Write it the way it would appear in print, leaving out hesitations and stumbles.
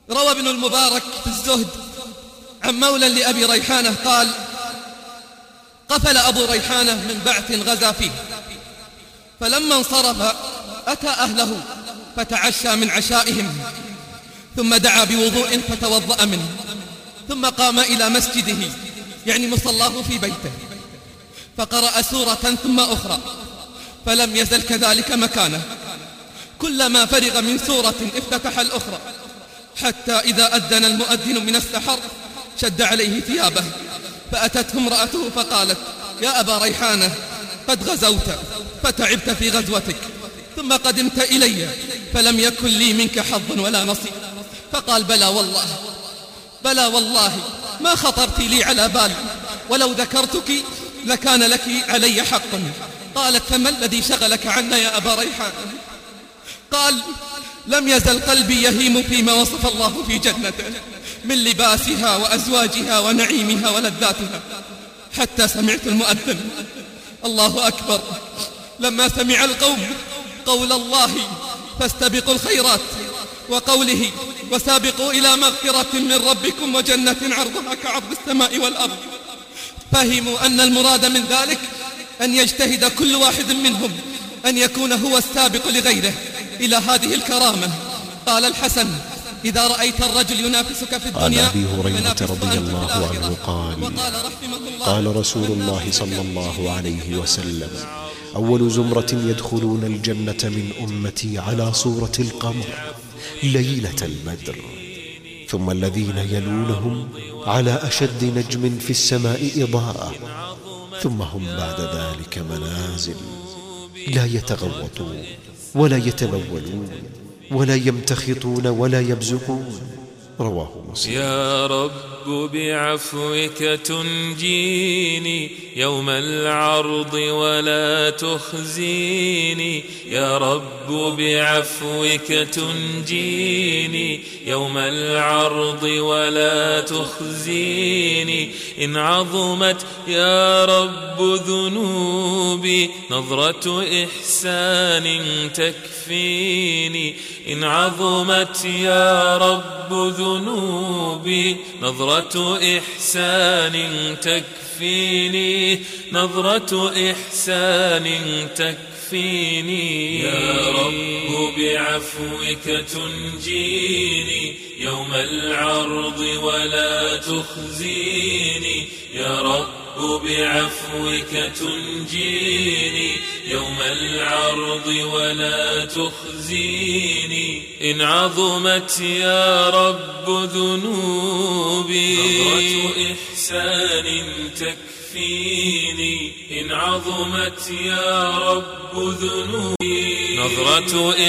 روى ابن المبارك في الزهد عن مولى لأبي ريحانة قال: قفل أبو ريحانة من بعث غزا فيه، فلما انصرف أتى أهله فتعشى من عشائهم، ثم دعا بوضوء فتوضأ منه، ثم قام إلى مسجده يعني مصلاه في بيته، فقرأ سورة ثم أخرى، فلم يزل كذلك مكانه، كلما فرغ من سورة افتتح الأخرى، حتى إذا أذن المؤذن من السحر شد عليه ثيابه، فأتته امرأته فقالت: يا أبا ريحانة، قد غزوت فتعبت في غزوتك، ثم قدمت إلي فلم يكن لي منك حظ ولا نصيب. فقال: بلى والله ما خطرت لي على بال، ولو ذكرتك لكان لك علي حق. قالت: فما الذي شغلك عنا يا أبا ريحانة؟ قال: لم يزل قلبي يهيم فيما وصف الله في جنته من لباسها وأزواجها ونعيمها ولذاتها، حتى سمعت المؤذن الله أكبر. لما سمع القوم قول الله فاستبقوا الخيرات وقوله وسابقوا إلى مغفرة من ربكم وجنة عرضها كعرض السماء والأرض، فهموا أن المراد من ذلك أن يجتهد كل واحد منهم أن يكون هو السابق لغيره إلى هذه الكرامة. قال الحسن: إذا رأيت الرجل ينافسك في الدنيا. عن أبي هريرة رضي الله عنه قال رسول الله صلى الله عليه وسلم: أول زمرة يدخلون الجنة من أمتي على صورة القمر ليلة البدر، ثم الذين يلونهم على أشد نجم في السماء إضاءة، ثم هم بعد ذلك منازل لا يتغوطون ولا يتبولون ولا يمتخطون ولا يبزقون. رواه مسلم. يا رب بعفوك تنجيني يوم العرض ولا تخزيني، يا رب بعفوك تنجيني يوم العرض ولا تخزيني. إن عظمت يا رب ذنوبي نظرة إحسان تكفيني، إن عظمت يا رب ذنوبي نظرة إحسان تكفيني، نظرة إحسان تكفيني. يا رب بعفوك تنجيني يوم العرض ولا تخزيني، يا رب بعفوك تنجيني يوم العرض ولا تخزيني. إن عظمت يا رب ذنوبي نظرة إحسان تكفيني، إن عظمت يا رب ذنوبي نظرة